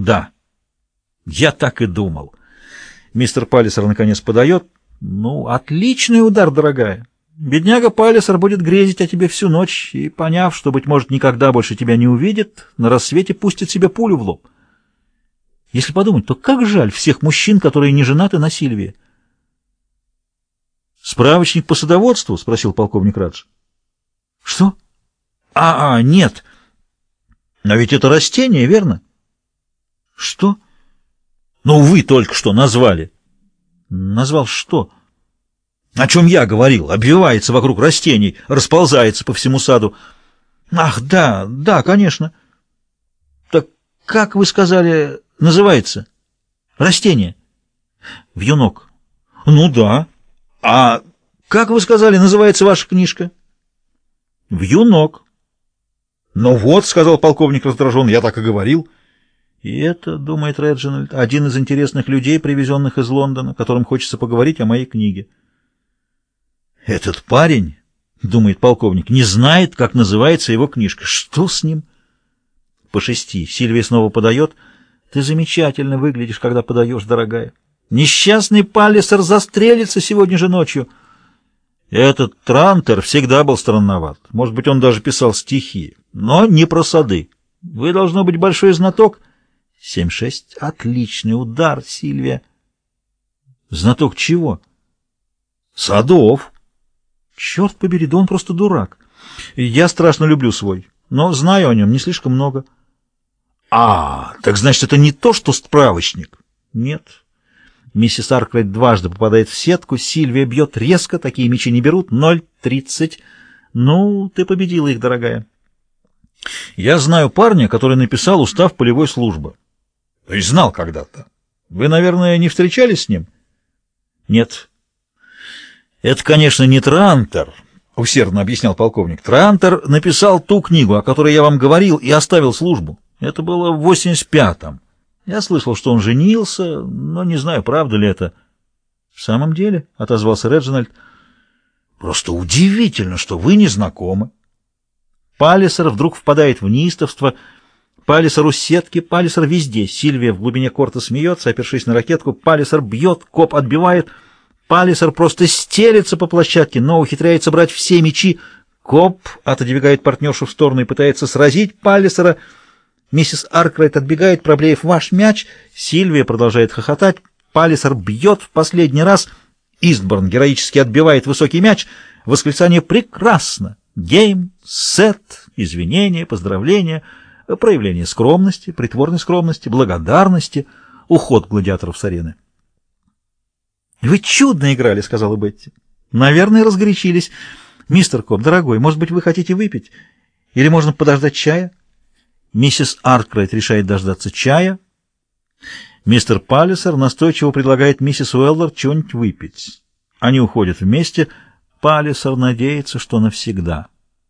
Да, я так и думал. Мистер Паллисер наконец подает. Ну, отличный удар, дорогая. Бедняга Паллисер будет грезить о тебе всю ночь и, поняв, что, быть может, никогда больше тебя не увидит, на рассвете пустит себе пулю в лоб. Если подумать, то как жаль всех мужчин, которые не женаты на Сильвии. «Справочник по садоводству?» — спросил полковник Радж. «Что? Нет. Но ведь это растение, верно?» «Что? Ну, вы только что назвали». «Назвал что?» «О чем я говорил? Обвивается вокруг растений, расползается по всему саду». «Ах, да, конечно». «Так как вы сказали, называется?» «Растение». «Вьюнок». «Ну да. А как вы сказали, называется ваша книжка?» «Вьюнок». «Ну вот», — сказал полковник раздражен, — «я так и говорил». И это, думает Реджинальд, один из интересных людей, привезенных из Лондона, которым хочется поговорить о моей книге. «Этот парень, — думает полковник, — не знает, как называется его книжка. Что с ним?» По 6. Сильвия снова подает. «Ты замечательно выглядишь, когда подаешь, дорогая. Несчастный Паллисер застрелится сегодня же ночью». Этот Трантер всегда был странноват. Может быть, он даже писал стихи, но не про сады. Вы, должно быть, большой знаток. 7-6. Отличный удар, Сильвия. Знаток чего? Садов. Черт побери, да он просто дурак. Я страшно люблю свой, но знаю о нем не слишком много. Так значит, это не то, что справочник? Нет. Миссис Аркрайт дважды попадает в сетку, Сильвия бьет резко, такие мячи не берут, 0-30. Ну, ты победила их, дорогая. Я знаю парня, который написал устав полевой службы. То есть знал когда-то. Вы, наверное, не встречались с ним? Нет. Это, конечно, не Трантер, усердно объяснял полковник. Трантер написал ту книгу, о которой я вам говорил, и оставил службу. Это было в 85-м. Я слышал, что он женился, но не знаю, правда ли это. — В самом деле, — отозвался Реджинальд, — просто удивительно, что вы не знакомы. Паллисер вдруг впадает в неистовство. Паллисер у сетки, Паллисер везде. Сильвия в глубине корта смеется, опершись на ракетку. Паллисер бьет, коп отбивает. Паллисер просто стелется по площадке, но ухитряется брать все мячи. Коп отодвигает партнершу в сторону и пытается сразить Паллисера. Миссис Аркрайт отбегает, проблеев ваш мяч. Сильвия продолжает хохотать. Паллисер бьет в последний раз. Истборн героически отбивает высокий мяч. Восклицание «прекрасно». Гейм, сет, извинения, поздравления, проявление скромности, притворной скромности, благодарности, уход гладиаторов с арены. «Вы чудно играли», — сказала Бетти. «Наверное, разгорячились. Мистер Коп, дорогой, может быть, вы хотите выпить? Или можно подождать чая?» Миссис Аркрайт решает дождаться чая. Мистер Паллисер настойчиво предлагает миссис Уэллер чего-нибудь выпить. Они уходят вместе. Паллисер надеется, что навсегда.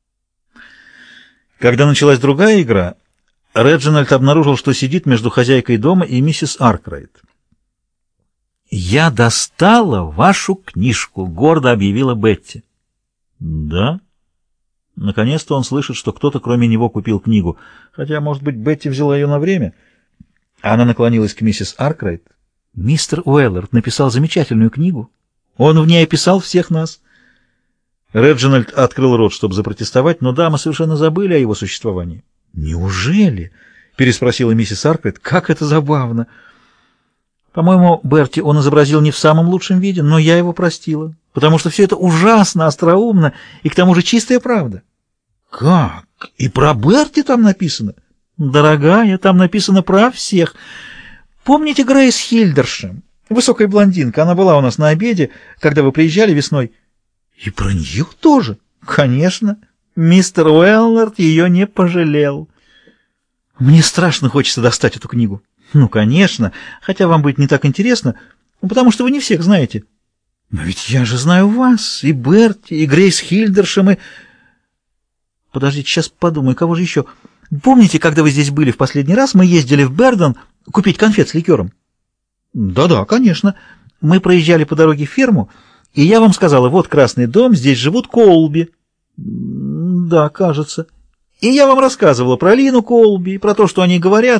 Когда началась другая игра, Реджинальд обнаружил, что сидит между хозяйкой дома и миссис Аркрайт. «Я достала вашу книжку», — гордо объявила Бетти. «Да?» Наконец-то он слышит, что кто-то кроме него купил книгу. Хотя, может быть, Бетти взяла ее на время. Она наклонилась к миссис Аркрайт. «Мистер Уэллард написал замечательную книгу. Он в ней описал всех нас». Реджинальд открыл рот, чтобы запротестовать, но дамы совершенно забыли о его существовании. «Неужели?» — переспросила миссис Аркрайт. «Как это забавно!» «По-моему, Берти он изобразил не в самом лучшем виде, но я его простила, потому что все это ужасно остроумно и к тому же чистая правда». «Как? И про Берти там написано?» «Дорогая, там написано про всех. Помните Грейс Хильдершем? Высокая блондинка, она была у нас на обеде, когда вы приезжали весной». «И про нее тоже?» «Конечно. Мистер Уэллард ее не пожалел». «Мне страшно хочется достать эту книгу». «Ну, конечно, хотя вам будет не так интересно, потому что вы не всех знаете». «Но ведь я же знаю вас, и Берти, и Грейс Хильдершем, и...» «Подождите, сейчас подумаю, кого же еще? Помните, когда вы здесь были в последний раз, мы ездили в Бердон купить конфет с ликером?» «Да-да, конечно. Мы проезжали по дороге в ферму, и я вам сказала, вот красный дом, здесь живут Колби». «Да, кажется. И я вам рассказывала про Лину Колби, про то, что они говорят.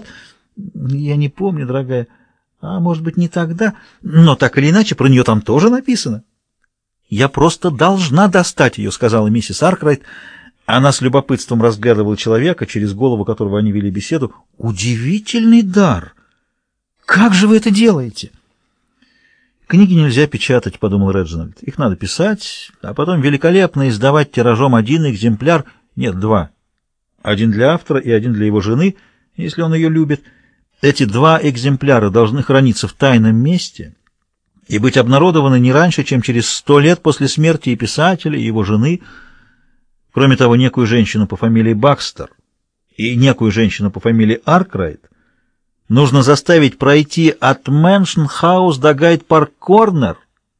Я не помню, дорогая. А может быть, не тогда. Но так или иначе, про нее там тоже написано. Я просто должна достать ее, сказала миссис Аркрайт. Она с любопытством разглядывала человека, через голову которого они вели беседу. Удивительный дар! Как же вы это делаете? Книги нельзя печатать, подумал Реджинальд. Их надо писать, а потом великолепно издавать тиражом один экземпляр, нет, два. Один для автора и один для его жены, если он ее любит. Эти два экземпляра должны храниться в тайном месте и быть обнародованы не раньше, чем через 100 лет после смерти и писателя, и его жены. Кроме того, некую женщину по фамилии Бакстер и некую женщину по фамилии Аркрайт нужно заставить пройти от Мэншн-хаус до Гайд-парк-корнер.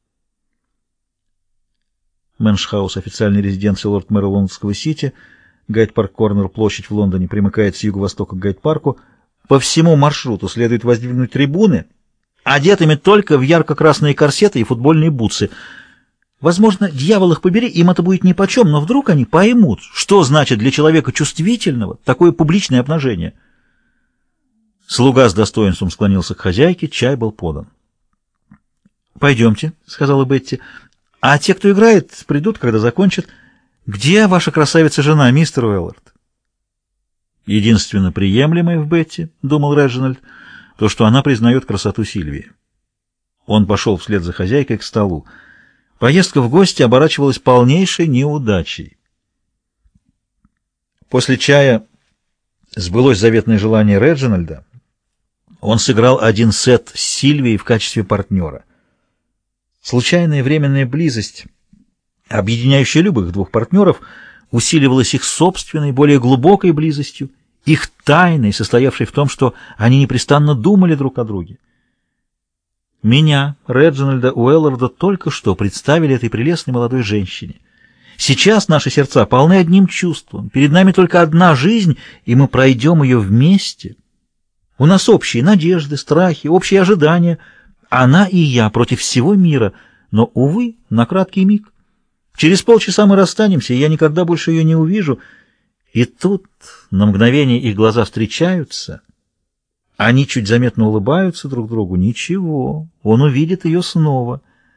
Мэншн-хаус — официальная резиденция лорд-мэра лондонского сити. Гайд-парк-корнер, площадь в Лондоне, примыкает с юго-востока к Гайд-парку. По всему маршруту следует воздвигнуть трибуны, одетыми только в ярко-красные корсеты и футбольные бутсы. Возможно, дьявол их побери, им это будет нипочем, но вдруг они поймут, что значит для человека чувствительного такое публичное обнажение. Слуга с достоинством склонился к хозяйке, чай был подан. «Пойдемте», — сказала Бетти, — «а те, кто играет, придут, когда закончат. Где ваша красавица-жена, мистер Уэллард?» «Единственно приемлемое в Бетти, — думал Реджинальд, — то, что она признает красоту Сильвии». Он пошел вслед за хозяйкой к столу. Поездка в гости оборачивалась полнейшей неудачей. После чая сбылось заветное желание Реджинальда. Он сыграл один сет с Сильвией в качестве партнера. Случайная временная близость, объединяющая любых двух партнеров, усиливалась их собственной, более глубокой близостью, их тайной, состоявшей в том, что они непрестанно думали друг о друге. Меня, Реджинальда Уэлларда, только что представили этой прелестной молодой женщине. Сейчас наши сердца полны одним чувством, перед нами только одна жизнь, и мы пройдем ее вместе. У нас общие надежды, страхи, общие ожидания. Она и я против всего мира, но, увы, на краткий миг. Через полчаса мы расстанемся, и я никогда больше ее не увижу. И тут на мгновение их глаза встречаются. Они чуть заметно улыбаются друг другу. Ничего, он увидит ее снова.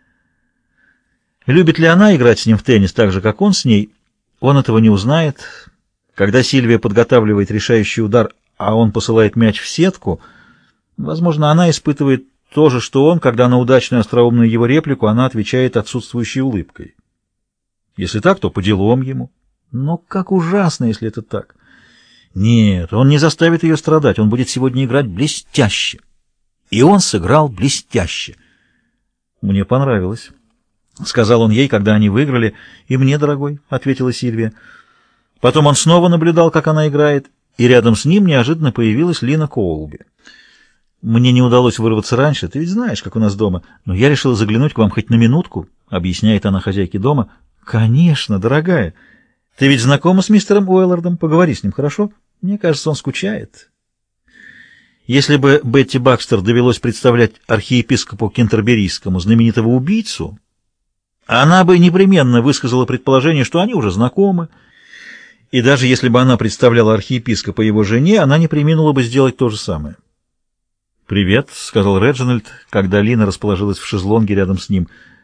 Любит ли она играть с ним в теннис так же, как он с ней, он этого не узнает. Когда Сильвия подготавливает решающий удар, а он посылает мяч в сетку, возможно, она испытывает то же, что он, когда на удачную остроумную его реплику она отвечает отсутствующей улыбкой. Если так, то по делам ему. Но как ужасно, если это так. Нет, он не заставит ее страдать, он будет сегодня играть блестяще. И он сыграл блестяще. «Мне понравилось», — сказал он ей, когда они выиграли. «И мне, дорогой», — ответила Сильвия. Потом он снова наблюдал, как она играет, и рядом с ним неожиданно появилась Лина Коулби. «Мне не удалось вырваться раньше, ты ведь знаешь, как у нас дома, но я решила заглянуть к вам хоть на минутку», — объясняет она хозяйке дома. «Конечно, дорогая. Ты ведь знакома с мистером Уэллардом? Поговори с ним, хорошо? Мне кажется, он скучает». Если бы Бетти Бакстер довелось представлять архиепископу Кентерберийскому знаменитого убийцу, она бы непременно высказала предположение, что они уже знакомы, и даже если бы она представляла архиепископа его жене, она не преминула бы сделать то же самое. «Привет», — сказал Реджинальд, когда Лина расположилась в шезлонге рядом с ним.